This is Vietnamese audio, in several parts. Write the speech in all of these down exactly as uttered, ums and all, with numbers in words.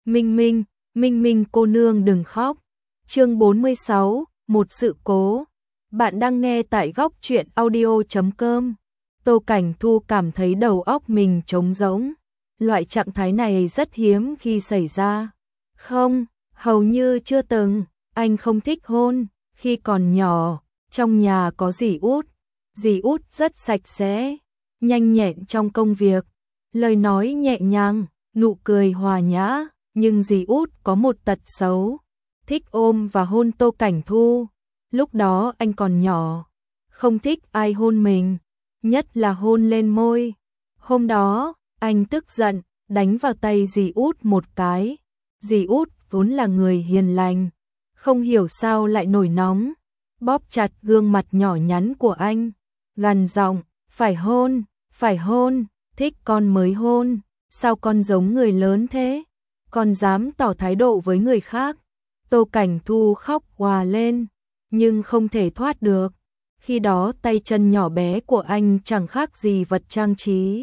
Minh Minh, Minh Minh cô nương đừng khóc. Chương bốn mươi sáu, một sự cố. Bạn đang nghe tại góc truyện audio chấm com. Tô Cảnh Thu cảm thấy đầu óc mình trống rỗng. Loại trạng thái này rất hiếm khi xảy ra. Không, hầu như chưa từng. Anh không thích hôn. Khi còn nhỏ, trong nhà có dì út. Dì út rất sạch sẽ, nhanh nhẹn trong công việc. Lời nói nhẹ nhàng, nụ cười hòa nhã. Nhưng dì út có một tật xấu, thích ôm và hôn Tô Cảnh Thu. Lúc đó anh còn nhỏ, không thích ai hôn mình, nhất là hôn lên môi. Hôm đó, anh tức giận, đánh vào tay dì út một cái. Dì út vốn là người hiền lành, không hiểu sao lại nổi nóng, bóp chặt gương mặt nhỏ nhắn của anh, gằn giọng, phải hôn, phải hôn, thích con mới hôn, sao con giống người lớn thế? Còn dám tỏ thái độ với người khác. Tô Cảnh Thu khóc òa lên, nhưng không thể thoát được. Khi đó tay chân nhỏ bé của anh chẳng khác gì vật trang trí.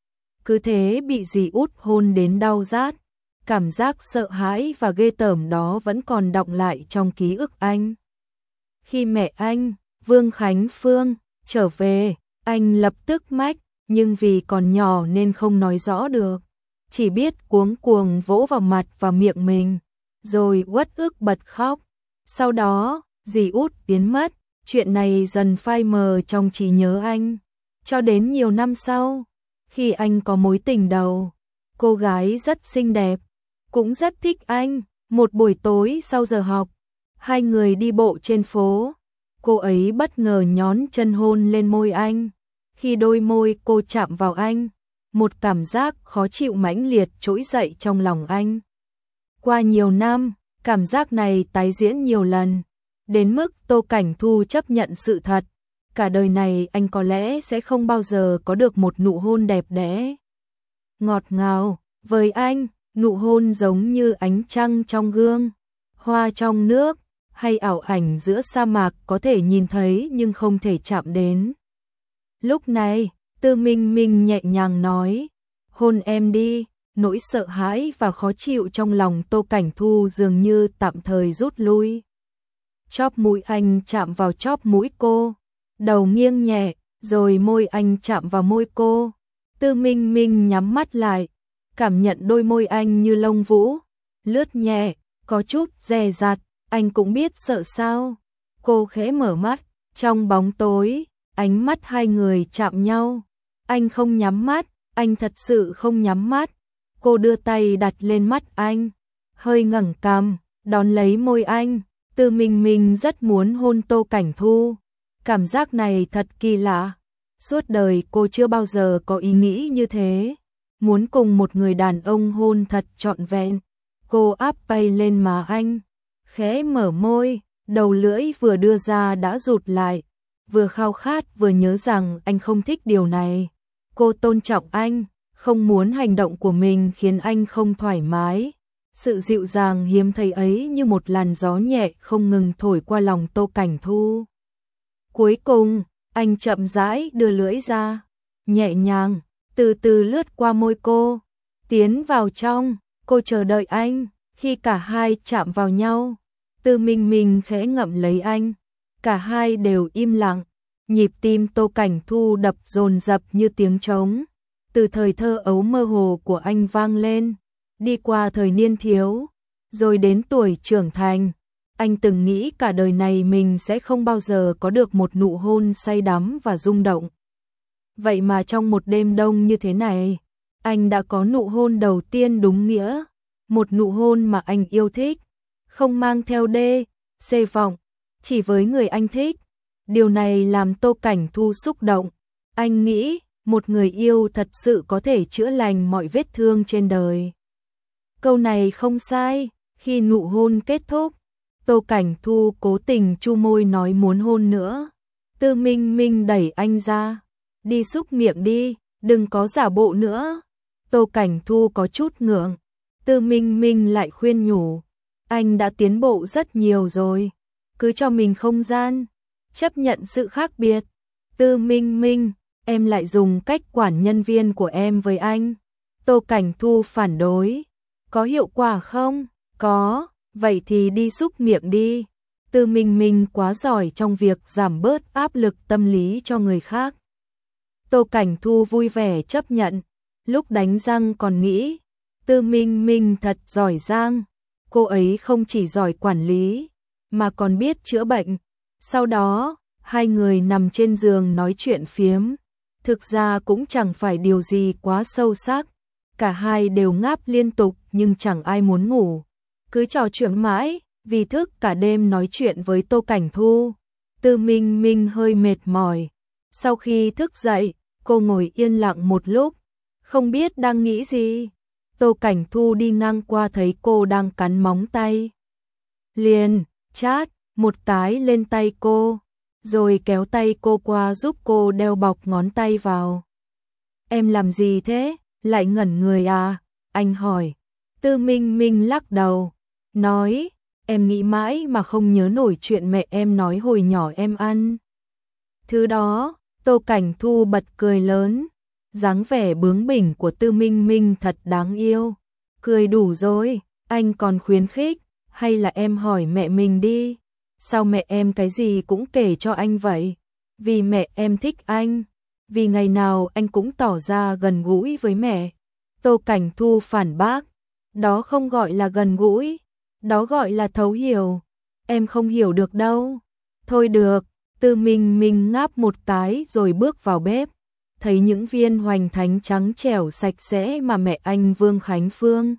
Cứ thế bị dì út hôn đến đau rát. Cảm giác sợ hãi và ghê tởm đó vẫn còn đọng lại trong ký ức anh. Khi mẹ anh, Vương Khánh Phương, trở về, anh lập tức mách, nhưng vì còn nhỏ nên không nói rõ được. Chỉ biết cuống cuồng vỗ vào mặt và miệng mình, rồi uất ức bật khóc. Sau đó, dì út biến mất, chuyện này dần phai mờ trong trí nhớ anh. Cho đến nhiều năm sau, khi anh có mối tình đầu, cô gái rất xinh đẹp, cũng rất thích anh. Một buổi tối sau giờ học, hai người đi bộ trên phố. Cô ấy bất ngờ nhón chân hôn lên môi anh. Khi đôi môi cô chạm vào anh, một cảm giác khó chịu mãnh liệt trỗi dậy trong lòng anh. Qua nhiều năm, cảm giác này tái diễn nhiều lần, đến mức Tô Cảnh Thu chấp nhận sự thật. Cả đời này anh có lẽ sẽ không bao giờ có được một nụ hôn đẹp đẽ, ngọt ngào. Với anh, nụ hôn giống như ánh trăng trong gương, hoa trong nước, hay ảo ảnh giữa sa mạc có thể nhìn thấy nhưng không thể chạm đến. Lúc này, Tư Minh Minh nhẹ nhàng nói, hôn em đi. Nỗi sợ hãi và khó chịu trong lòng Tô Cảnh Thu dường như tạm thời rút lui. Chóp mũi anh chạm vào chóp mũi cô, đầu nghiêng nhẹ, rồi môi anh chạm vào môi cô. Tư Minh Minh nhắm mắt lại, cảm nhận đôi môi anh như lông vũ, lướt nhẹ, có chút dè dặt. Anh cũng biết sợ sao. Cô khẽ mở mắt, trong bóng tối, ánh mắt hai người chạm nhau. Anh không nhắm mắt, anh thật sự không nhắm mắt. Cô đưa tay đặt lên mắt anh, hơi ngẩng cằm, đón lấy môi anh. Tư Minh Minh rất muốn hôn Tô Cảnh Thu. Cảm giác này thật kỳ lạ. Suốt đời cô chưa bao giờ có ý nghĩ như thế. Muốn cùng một người đàn ông hôn thật trọn vẹn. Cô áp tay lên má anh, khẽ mở môi, đầu lưỡi vừa đưa ra đã rụt lại. Vừa khao khát vừa nhớ rằng anh không thích điều này. Cô tôn trọng anh, không muốn hành động của mình khiến anh không thoải mái. Sự dịu dàng hiếm thấy ấy như một làn gió nhẹ không ngừng thổi qua lòng Tô Cảnh Thu. Cuối cùng, anh chậm rãi đưa lưỡi ra, nhẹ nhàng, từ từ lướt qua môi cô, tiến vào trong. Cô chờ đợi anh. Khi cả hai chạm vào nhau, Tư Minh Minh khẽ ngậm lấy anh. Cả hai đều im lặng. Nhịp tim Tô Cảnh Thu đập dồn dập như tiếng trống. Từ thời thơ ấu mơ hồ của anh vang lên, đi qua thời niên thiếu, rồi đến tuổi trưởng thành. Anh từng nghĩ cả đời này mình sẽ không bao giờ có được một nụ hôn say đắm và rung động. Vậy mà trong một đêm đông như thế này, anh đã có nụ hôn đầu tiên đúng nghĩa. Một nụ hôn mà anh yêu thích, không mang theo đê, xê vọng, chỉ với người anh thích. Điều này làm Tô Cảnh Thu xúc động. Anh nghĩ, một người yêu thật sự có thể chữa lành mọi vết thương trên đời. Câu này không sai. Khi nụ hôn kết thúc, Tô Cảnh Thu cố tình chu môi nói muốn hôn nữa. Tư Minh Minh đẩy anh ra, đi xúc miệng đi, đừng có giả bộ nữa. Tô Cảnh Thu có chút ngượng. Tư Minh Minh lại khuyên nhủ, anh đã tiến bộ rất nhiều rồi, cứ cho mình không gian, chấp nhận sự khác biệt. Tư Minh Minh, em lại dùng cách quản nhân viên của em với anh. Tô Cảnh Thu phản đối, Có hiệu quả không? Có, vậy thì đi xúc miệng đi. Tư Minh Minh quá giỏi trong việc giảm bớt áp lực tâm lý cho người khác. Tô Cảnh Thu vui vẻ chấp nhận, lúc đánh răng còn nghĩ, Tư Minh Minh thật giỏi giang, cô ấy không chỉ giỏi quản lý, mà còn biết chữa bệnh. Sau đó, hai người nằm trên giường nói chuyện phiếm, thực ra cũng chẳng phải điều gì quá sâu sắc, cả hai đều ngáp liên tục nhưng chẳng ai muốn ngủ, cứ trò chuyện mãi, vì thức cả đêm nói chuyện với Tô Cảnh Thu. Tư Minh Minh hơi mệt mỏi, sau khi thức dậy, cô ngồi yên lặng một lúc, không biết đang nghĩ gì. Tô Cảnh Thu đi ngang qua thấy cô đang cắn móng tay, liền chát một cái lên tay cô, rồi kéo tay cô qua giúp cô đeo bọc ngón tay vào. Em làm gì thế? Lại ngẩn người à? Anh hỏi. Tư Minh Minh lắc đầu, nói, em nghĩ mãi mà không nhớ nổi chuyện mẹ em nói hồi nhỏ em ăn. Thứ đó. Tô Cảnh Thu bật cười lớn, dáng vẻ bướng bỉnh của Tư Minh Minh thật đáng yêu. Cười đủ rồi, anh còn khuyến khích, hay là em hỏi mẹ mình đi. Sao mẹ em cái gì cũng kể cho anh vậy? Vì mẹ em thích anh, vì ngày nào anh cũng tỏ ra gần gũi với mẹ. Tô Cảnh Thu phản bác, đó không gọi là gần gũi, đó gọi là thấu hiểu. Em không hiểu được đâu. Thôi được. Tư Minh Minh ngáp một cái rồi bước vào bếp, thấy những viên hoành thánh trắng trẻo sạch sẽ mà mẹ anh Vương Khánh Phương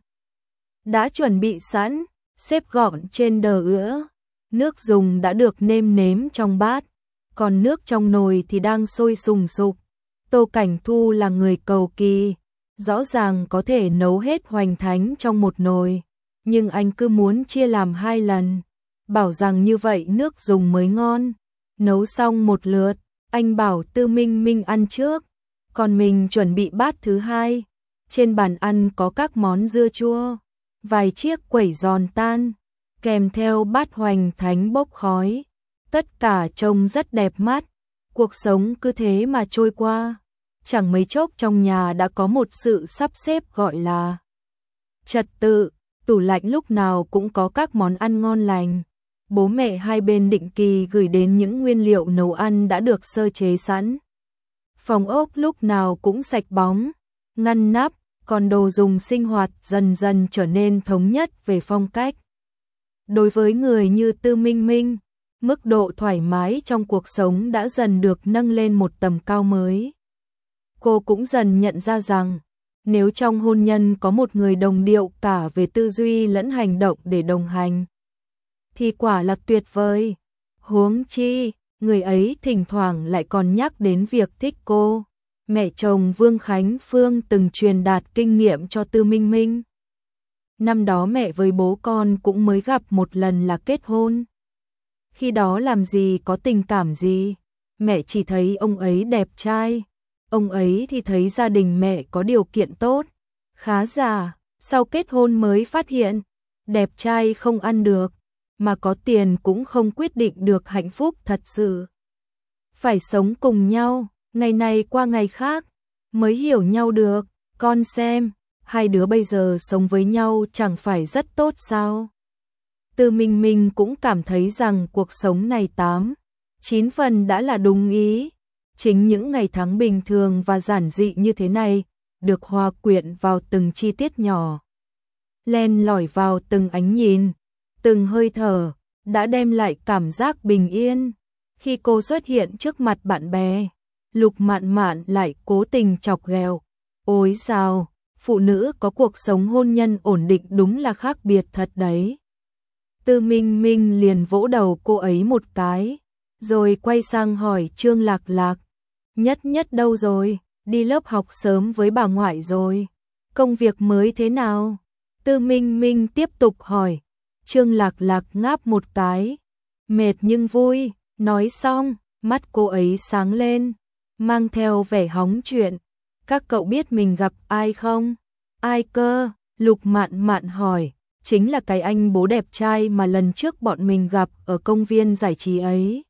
đã chuẩn bị sẵn, xếp gọn trên đờ ữa. Nước dùng đã được nêm nếm trong bát, còn nước trong nồi thì đang sôi sùng sục. Tô Cảnh Thu là người cầu kỳ, rõ ràng có thể nấu hết hoành thánh trong một nồi, nhưng anh cứ muốn chia làm hai lần, bảo rằng như vậy nước dùng mới ngon. Nấu xong một lượt, anh bảo Tư Minh Minh ăn trước, còn mình chuẩn bị bát thứ hai. Trên bàn ăn có các món dưa chua, vài chiếc quẩy giòn tan, kèm theo bát hoành thánh bốc khói. Tất cả trông rất đẹp mắt, cuộc sống cứ thế mà trôi qua. Chẳng mấy chốc trong nhà đã có một sự sắp xếp gọi là trật tự, tủ lạnh lúc nào cũng có các món ăn ngon lành. Bố mẹ hai bên định kỳ gửi đến những nguyên liệu nấu ăn đã được sơ chế sẵn. Phòng ốc lúc nào cũng sạch bóng, ngăn nắp, còn đồ dùng sinh hoạt dần dần trở nên thống nhất về phong cách. Đối với người như Tư Minh Minh, mức độ thoải mái trong cuộc sống đã dần được nâng lên một tầm cao mới. Cô cũng dần nhận ra rằng, nếu trong hôn nhân có một người đồng điệu cả về tư duy lẫn hành động để đồng hành, thì quả là tuyệt vời. Huống chi, người ấy thỉnh thoảng lại còn nhắc đến việc thích cô. Mẹ chồng Vương Khánh Phương từng truyền đạt kinh nghiệm cho Tư Minh Minh. Năm đó mẹ với bố con cũng mới gặp một lần là kết hôn. Khi đó làm gì có tình cảm gì, mẹ chỉ thấy ông ấy đẹp trai, ông ấy thì thấy gia đình mẹ có điều kiện tốt, khá giả. Sau kết hôn mới phát hiện, đẹp trai không ăn được, mà có tiền cũng không quyết định được hạnh phúc thật sự. Phải sống cùng nhau, ngày này qua ngày khác, mới hiểu nhau được. Con xem, hai đứa bây giờ sống với nhau chẳng phải rất tốt sao? Tư Minh Minh cũng cảm thấy rằng cuộc sống này tám, chín phần đã là đúng ý. Chính những ngày tháng bình thường và giản dị như thế này, được hòa quyện vào từng chi tiết nhỏ, len lỏi vào từng ánh nhìn, từng hơi thở, đã đem lại cảm giác bình yên. Khi cô xuất hiện trước mặt bạn bè, Lục Mạn Mạn lại cố tình chọc ghẹo. Ôi sao, phụ nữ có cuộc sống hôn nhân ổn định đúng là khác biệt thật đấy. Tư Minh Minh liền vỗ đầu cô ấy một cái, rồi quay sang hỏi Trương Lạc Lạc. Nhất Nhất đâu rồi? Đi lớp học sớm với bà ngoại rồi. Công việc mới thế nào? Tư Minh Minh tiếp tục hỏi. Trương Lạc Lạc ngáp một cái. Mệt nhưng vui. Nói xong, mắt cô ấy sáng lên, mang theo vẻ hóng chuyện. Các cậu biết mình gặp ai không? Ai cơ? Lục Mạn Mạn hỏi. Chính là cái anh bố đẹp trai mà lần trước bọn mình gặp ở công viên giải trí ấy.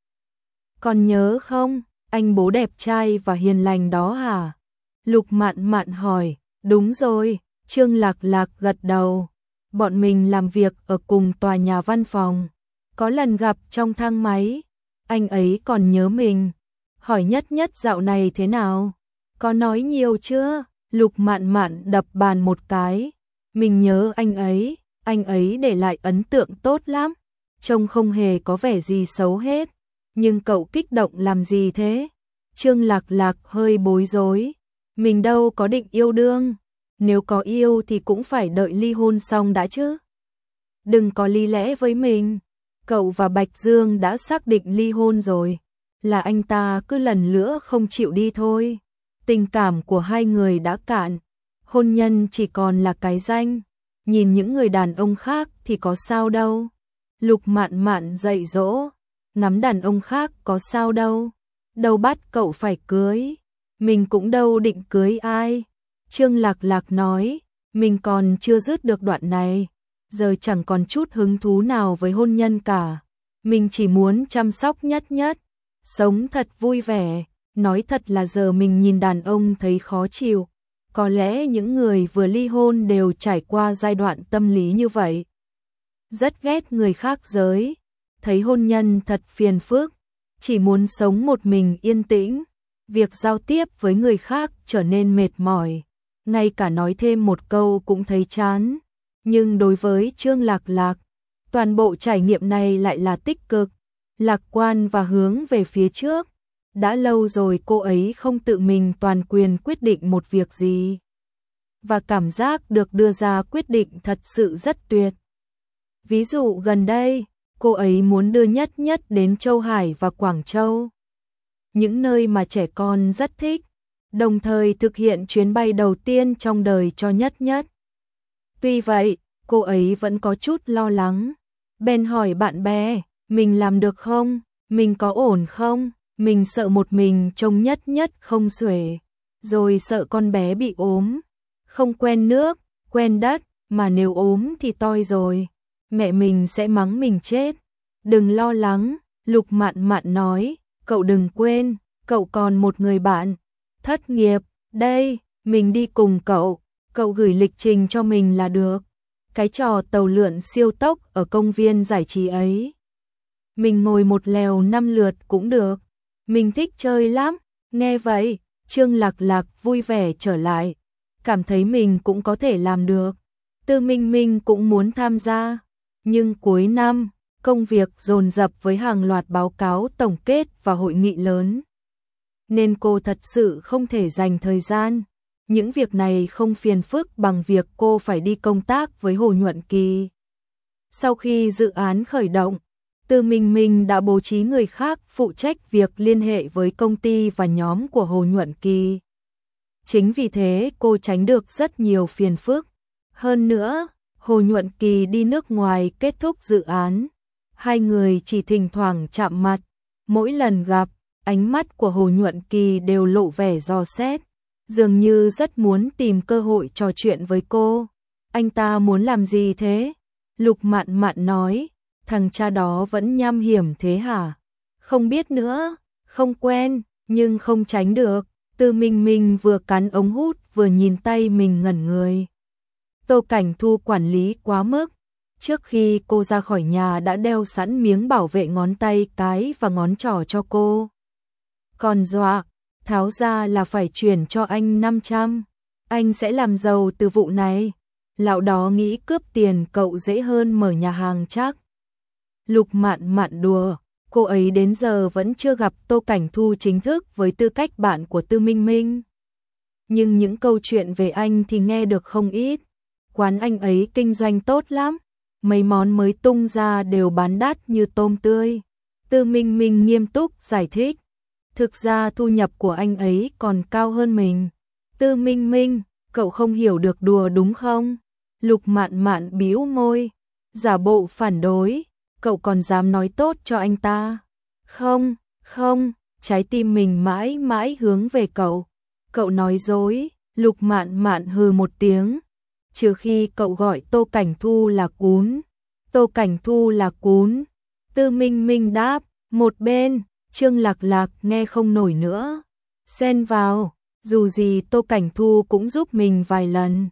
Còn nhớ không? Anh bố đẹp trai và hiền lành đó hả? Lục Mạn Mạn hỏi. Đúng rồi, Trương Lạc Lạc gật đầu. Bọn mình làm việc ở cùng tòa nhà văn phòng. Có lần gặp trong thang máy. Anh ấy còn nhớ mình. Hỏi Nhất Nhất dạo này thế nào? Có nói nhiều chưa? Lục Mạn Mạn đập bàn một cái. Mình nhớ anh ấy. Anh ấy để lại ấn tượng tốt lắm. Trông không hề có vẻ gì xấu hết. Nhưng cậu kích động làm gì thế? Trương Lạc Lạc hơi bối rối. Mình đâu có định yêu đương. Nếu có yêu thì cũng phải đợi ly hôn xong đã chứ. Đừng có lý lẽ với mình. Cậu và Bạch Dương đã xác định ly hôn rồi. Là anh ta cứ lần nữa không chịu đi thôi. Tình cảm của hai người đã cạn. Hôn nhân chỉ còn là cái danh. Nhìn những người đàn ông khác thì có sao đâu. Lục Mạn Mạn dạy dỗ. Ngắm đàn ông khác có sao đâu. Đâu bắt cậu phải cưới. Mình cũng đâu định cưới ai. Trương Lạc Lạc nói. Mình còn chưa dứt được đoạn này. Giờ chẳng còn chút hứng thú nào với hôn nhân cả. Mình chỉ muốn chăm sóc Nhất Nhất. Sống thật vui vẻ. Nói thật là giờ mình nhìn đàn ông thấy khó chịu. Có lẽ những người vừa ly hôn đều trải qua giai đoạn tâm lý như vậy. Rất ghét người khác giới. Thấy hôn nhân thật phiền phức. Chỉ muốn sống một mình yên tĩnh. Việc giao tiếp với người khác trở nên mệt mỏi. Ngay cả nói thêm một câu cũng thấy chán. Nhưng đối với Trương Lạc Lạc, toàn bộ trải nghiệm này lại là tích cực, lạc quan và hướng về phía trước. Đã lâu rồi cô ấy không tự mình toàn quyền quyết định một việc gì. Và cảm giác được đưa ra quyết định thật sự rất tuyệt. Ví dụ gần đây, cô ấy muốn đưa Nhất Nhất đến Châu Hải và Quảng Châu. Những nơi mà trẻ con rất thích. Đồng thời thực hiện chuyến bay đầu tiên trong đời cho Nhất Nhất. Tuy vậy, cô ấy vẫn có chút lo lắng. Bèn hỏi bạn bè, mình làm được không? Mình có ổn không? Mình sợ một mình trông Nhất Nhất không xuể. Rồi sợ con bé bị ốm. Không quen nước, quen đất, mà nếu ốm thì toi rồi. Mẹ mình sẽ mắng mình chết. Đừng lo lắng, Lục Mạn Mạn nói. Cậu đừng quên, cậu còn một người bạn. Thất nghiệp, đây, mình đi cùng cậu. Cậu gửi lịch trình cho mình là được. Cái trò tàu lượn siêu tốc ở công viên giải trí ấy. Mình ngồi một lèo năm lượt cũng được. Mình thích chơi lắm. Nghe vậy, Trương Lạc Lạc vui vẻ trở lại. Cảm thấy mình cũng có thể làm được. Tư Minh Minh cũng muốn tham gia. Nhưng cuối năm, công việc dồn dập với hàng loạt báo cáo tổng kết và hội nghị lớn. Nên cô thật sự không thể dành thời gian. Những việc này không phiền phức bằng việc cô phải đi công tác với Hồ Nhuận Kỳ. Sau khi dự án khởi động, Tư Minh Minh đã bố trí người khác phụ trách việc liên hệ với công ty và nhóm của Hồ Nhuận Kỳ. Chính vì thế cô tránh được rất nhiều phiền phức. Hơn nữa, Hồ Nhuận Kỳ đi nước ngoài kết thúc dự án. Hai người chỉ thỉnh thoảng chạm mặt. Mỗi lần gặp, ánh mắt của Hồ Nhuận Kỳ đều lộ vẻ dò xét. Dường như rất muốn tìm cơ hội trò chuyện với cô. Anh ta muốn làm gì thế? Lục Mạn Mạn nói. Thằng cha đó vẫn nham hiểm thế hả? Không biết nữa, không quen, nhưng không tránh được. Tư Minh Minh vừa cắn ống hút vừa nhìn tay mình ngẩn người. Tô Cảnh Thu quản lý quá mức. Trước khi cô ra khỏi nhà đã đeo sẵn miếng bảo vệ ngón tay cái và ngón trỏ cho cô. Còn dọa, tháo ra là phải chuyển cho anh năm trăm. Anh sẽ làm giàu từ vụ này. Lão đó nghĩ cướp tiền cậu dễ hơn mở nhà hàng chắc. Lục Mạn Mạn đùa, cô ấy đến giờ vẫn chưa gặp Tô Cảnh Thu chính thức với tư cách bạn của Tư Minh Minh. Nhưng những câu chuyện về anh thì nghe được không ít. Quán anh ấy kinh doanh tốt lắm. Mấy món mới tung ra đều bán đắt như tôm tươi. Tư Minh Minh nghiêm túc giải thích. Thực ra thu nhập của anh ấy còn cao hơn mình. Tư Minh Minh, cậu không hiểu được đùa đúng không? Lục Mạn Mạn bĩu môi, giả bộ phản đối. Cậu còn dám nói tốt cho anh ta? Không, không, trái tim mình mãi mãi hướng về cậu. Cậu nói dối. Lục Mạn Mạn hừ một tiếng. Trừ khi cậu gọi Tô Cảnh Thu là cún. Tô Cảnh Thu là cún. Tư Minh Minh đáp. Một bên, Trương Lạc Lạc nghe không nổi nữa. Xen vào, dù gì Tô Cảnh Thu cũng giúp mình vài lần.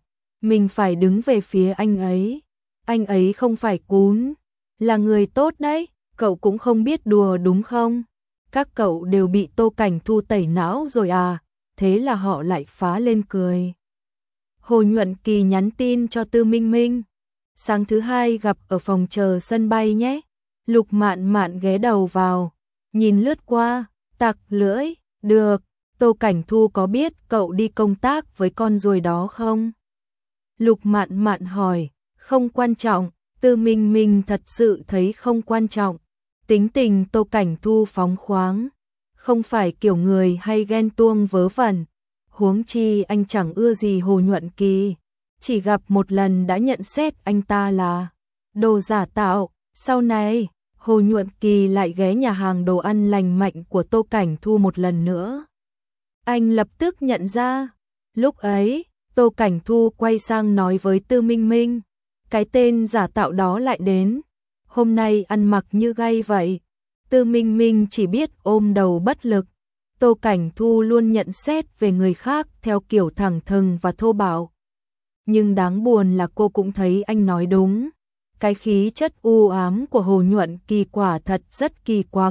mình phải đứng về phía anh ấy. Anh ấy không phải cún, là người tốt đấy, cậu cũng không biết đùa đúng không? Các cậu đều bị Tô Cảnh Thu tẩy não rồi à? Thế là họ lại phá lên cười. Hồ Nhuận Kỳ nhắn tin cho Tư Minh Minh. Sáng thứ hai gặp ở phòng chờ sân bay nhé. Lục Mạn Mạn ghé đầu vào, nhìn lướt qua, tặc lưỡi, được, Tô Cảnh Thu có biết cậu đi công tác với con ruồi đó không? Lục Mạn Mạn hỏi, không quan trọng, Tư Minh Minh thật sự thấy không quan trọng. Tính tình Tô Cảnh Thu phóng khoáng, không phải kiểu người hay ghen tuông vớ vẩn. Huống chi anh chẳng ưa gì Hồ Nhuận Kỳ, chỉ gặp một lần đã nhận xét anh ta là đồ giả tạo. Sau này, Hồ Nhuận Kỳ lại ghé nhà hàng đồ ăn lành mạnh của Tô Cảnh Thu một lần nữa. Anh lập tức nhận ra, lúc ấy, Tô Cảnh Thu quay sang nói với Tư Minh Minh, cái tên giả tạo đó lại đến, hôm nay ăn mặc như gay vậy. Tư Minh Minh chỉ biết ôm đầu bất lực. Tô Cảnh Thu luôn nhận xét về người khác theo kiểu thẳng thừng và thô bạo. Nhưng đáng buồn là cô cũng thấy anh nói đúng. Cái khí chất u ám của Hồ Nhuận Kỳ quả thật rất kỳ quặc.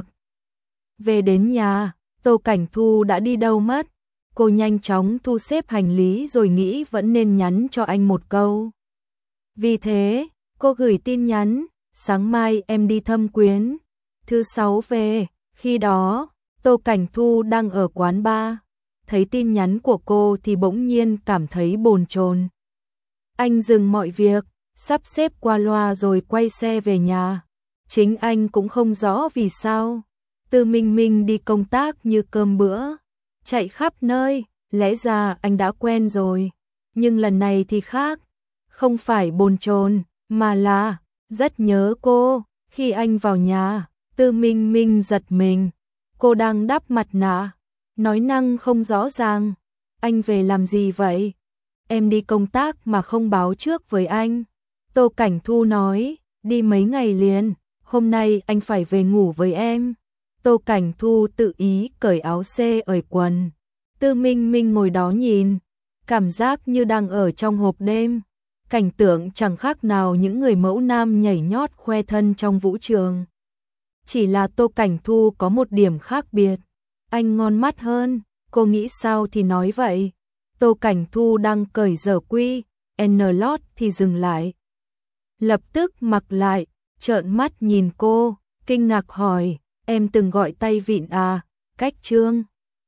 Về đến nhà, Tô Cảnh Thu đã đi đâu mất. Cô nhanh chóng thu xếp hành lý rồi nghĩ vẫn nên nhắn cho anh một câu. Vì thế, cô gửi tin nhắn, sáng mai em đi thăm Quyến. Thứ sáu về, khi đó, Tô Cảnh Thu đang ở quán bar. Thấy tin nhắn của cô thì bỗng nhiên cảm thấy bồn chồn. Anh dừng mọi việc, sắp xếp qua loa rồi quay xe về nhà. Chính anh cũng không rõ vì sao. Tư Minh Minh đi công tác như cơm bữa, chạy khắp nơi, lẽ ra anh đã quen rồi. Nhưng lần này thì khác, không phải bồn chồn, mà là rất nhớ cô. Khi anh vào nhà, Tư Minh Minh giật mình. Cô đang đắp mặt nạ, nói năng không rõ ràng. Anh về làm gì vậy? Em đi công tác mà không báo trước với anh. Tô Cảnh Thu nói, đi mấy ngày liền, hôm nay anh phải về ngủ với em. Tô Cảnh Thu tự ý cởi áo xê ởi quần. Tư Minh Minh ngồi đó nhìn, cảm giác như đang ở trong hộp đêm. Cảnh tượng chẳng khác nào những người mẫu nam nhảy nhót khoe thân trong vũ trường. Chỉ là Tô Cảnh Thu có một điểm khác biệt. Anh ngon mắt hơn, cô nghĩ sao thì nói vậy. Tô Cảnh Thu đang cởi giở quy, N lót thì dừng lại. Lập tức mặc lại, trợn mắt nhìn cô, kinh ngạc hỏi, em từng gọi tay vịn à, cách trương.